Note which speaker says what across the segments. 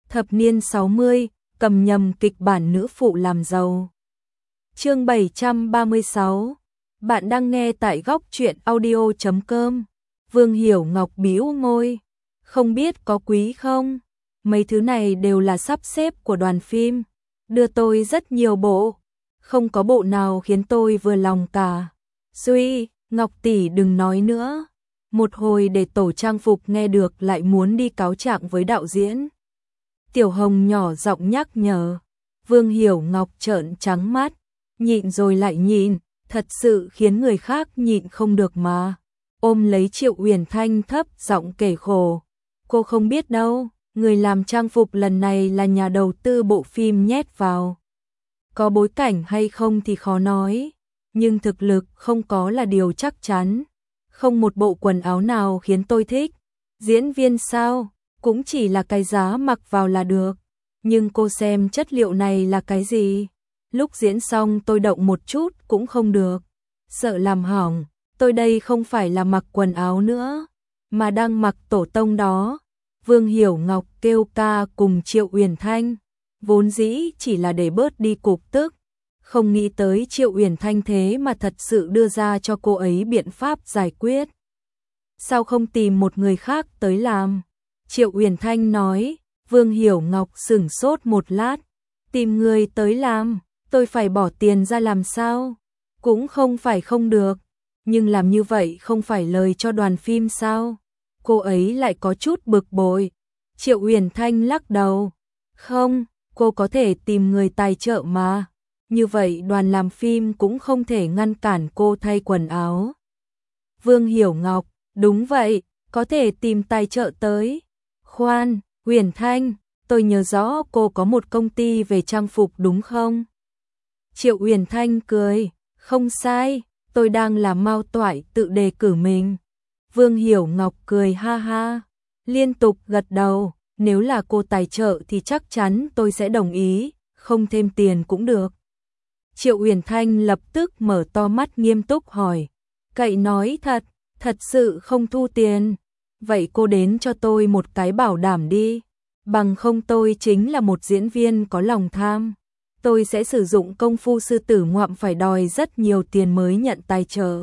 Speaker 1: Thập niên 60, cầm nhầm kịch bản nữ phụ làm giàu. Chương 736. Bạn đang nghe tại góc truyện audio.com. Vương Hiểu Ngọc bĩu môi, không biết có quý không? Mấy thứ này đều là sắp xếp của đoàn phim, đưa tôi rất nhiều bộ, không có bộ nào khiến tôi vừa lòng cả. Suy, Ngọc tỷ đừng nói nữa. Một hồi để tổ trang phục nghe được lại muốn đi cáo trạng với đạo diễn. Tiểu Hồng nhỏ giọng nhắc nhở. Vương Hiểu Ngọc trợn trắng mắt, nhịn rồi lại nhịn, thật sự khiến người khác nhịn không được mà. Ôm lấy Triệu Uyển Thanh thấp giọng kể khổ. Cô không biết đâu, người làm trang phục lần này là nhà đầu tư bộ phim nhét vào. Có bối cảnh hay không thì khó nói, nhưng thực lực không có là điều chắc chắn. Không một bộ quần áo nào khiến tôi thích. Diễn viên sao, cũng chỉ là cái giá mặc vào là được. Nhưng cô xem chất liệu này là cái gì? Lúc diễn xong tôi động một chút cũng không được. Sợ làm hỏng, tôi đây không phải là mặc quần áo nữa, mà đang mặc tổ tông đó. Vương Hiểu Ngọc kêu ca cùng Triệu Uyển Thanh, vốn dĩ chỉ là để bớt đi cục tức. Không nghĩ tới Triệu Uyển Thanh thế mà thật sự đưa ra cho cô ấy biện pháp giải quyết. Sao không tìm một người khác tới làm? Triệu Uyển Thanh nói. Vương Hiểu Ngọc sửng sốt một lát. Tìm người tới làm, tôi phải bỏ tiền ra làm sao? Cũng không phải không được, nhưng làm như vậy không phải lời cho đoàn phim sao? Cô ấy lại có chút bực bội. Triệu Uyển Thanh lắc đầu. Không, cô có thể tìm người tài trợ mà. Như vậy đoàn làm phim cũng không thể ngăn cản cô thay quần áo. Vương Hiểu Ngọc, đúng vậy, có thể tìm tài trợ tới. Khoan, Uyển Thanh, tôi nhớ rõ cô có một công ty về trang phục đúng không? Triệu Uyển Thanh cười, không sai, tôi đang làm mao toại tự đề cử mình. Vương Hiểu Ngọc cười ha ha, liên tục gật đầu, nếu là cô tài trợ thì chắc chắn tôi sẽ đồng ý, không thêm tiền cũng được. Triệu Uyển Thanh lập tức mở to mắt nghiêm túc hỏi, cậy nói thật, thật sự không thu tiền. Vậy cô đến cho tôi một cái bảo đảm đi, bằng không tôi chính là một diễn viên có lòng tham. Tôi sẽ sử dụng công phu sư tử ngoạm phải đòi rất nhiều tiền mới nhận tài trợ.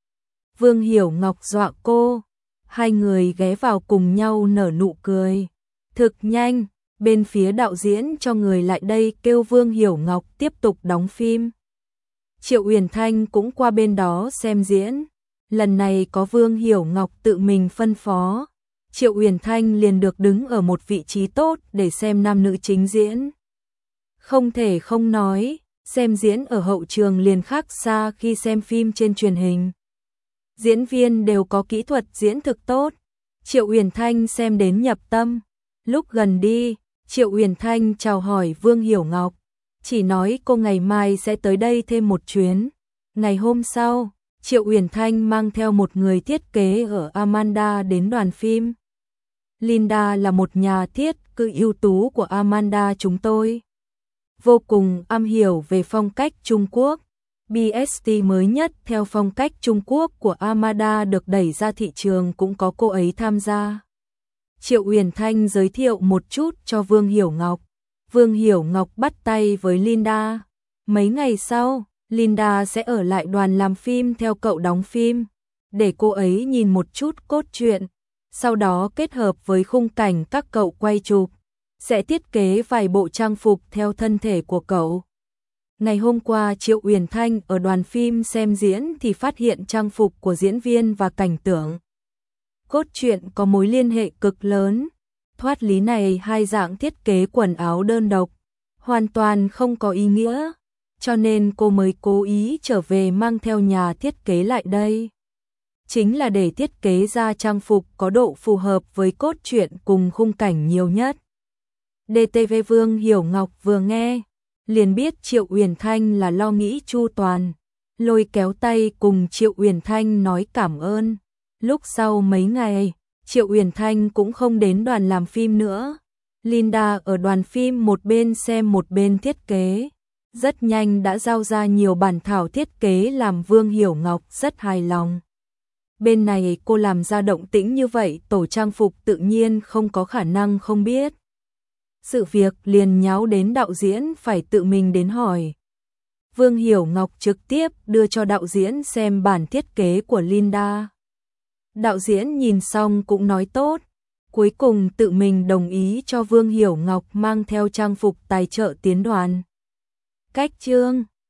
Speaker 1: Vương Hiểu Ngọc dọa cô, hai người ghé vào cùng nhau nở nụ cười. Thực nhanh, bên phía đạo diễn cho người lại đây kêu Vương Hiểu Ngọc tiếp tục đóng phim. Triệu Uyển Thanh cũng qua bên đó xem diễn. Lần này có Vương Hiểu Ngọc tự mình phân phó, Triệu Uyển Thanh liền được đứng ở một vị trí tốt để xem nam nữ chính diễn. Không thể không nói, xem diễn ở hậu trường liền khác xa khi xem phim trên truyền hình. Diễn viên đều có kỹ thuật diễn thực tốt, Triệu Uyển Thanh xem đến nhập tâm. Lúc gần đi, Triệu Uyển Thanh chào hỏi Vương Hiểu Ngọc, chỉ nói cô ngày mai sẽ tới đây thêm một chuyến. Ngày hôm sau, Triệu Uyển Thanh mang theo một người thiết kế ở Amanda đến đoàn phim. Linda là một nhà thiết kế ưu tú của Amanda chúng tôi. Vô cùng am hiểu về phong cách Trung Quốc. BST mới nhất theo phong cách Trung Quốc của Amanda được đẩy ra thị trường cũng có cô ấy tham gia. Triệu Uyển Thanh giới thiệu một chút cho Vương Hiểu Ngọc. Vương Hiểu Ngọc bắt tay với Linda. Mấy ngày sau, Linda sẽ ở lại đoàn làm phim theo cậu đóng phim, để cô ấy nhìn một chút cốt truyện, sau đó kết hợp với khung cảnh các cậu quay chụp, sẽ thiết kế vài bộ trang phục theo thân thể của cậu. Ngày hôm qua Triệu Uyển Thanh ở đoàn phim xem diễn thì phát hiện trang phục của diễn viên và cảnh tượng cốt truyện có mối liên hệ cực lớn. Thoát lý này hai dạng thiết kế quần áo đơn độc, hoàn toàn không có ý nghĩa. Cho nên cô mới cố ý trở về mang theo nhà thiết kế lại đây. Chính là để thiết kế ra trang phục có độ phù hợp với cốt truyện cùng khung cảnh nhiều nhất. DTV Vương Hiểu Ngọc vừa nghe, liền biết Triệu Uyển Thanh là lo nghĩ chu toàn, lôi kéo tay cùng Triệu Uyển Thanh nói cảm ơn. Lúc sau mấy ngày, Triệu Uyển Thanh cũng không đến đoàn làm phim nữa. Linda ở đoàn phim một bên xem một bên thiết kế. Rất nhanh đã giao ra nhiều bản thảo thiết kế làm Vương Hiểu Ngọc rất hài lòng. Bên này cô làm ra động tĩnh như vậy, tổ trang phục tự nhiên không có khả năng không biết. Sự việc liền nháo đến đạo diễn phải tự mình đến hỏi. Vương Hiểu Ngọc trực tiếp đưa cho đạo diễn xem bản thiết kế của Linda. Đạo diễn nhìn xong cũng nói tốt, cuối cùng tự mình đồng ý cho Vương Hiểu Ngọc mang theo trang phục tài trợ tiến đoàn. Cách chương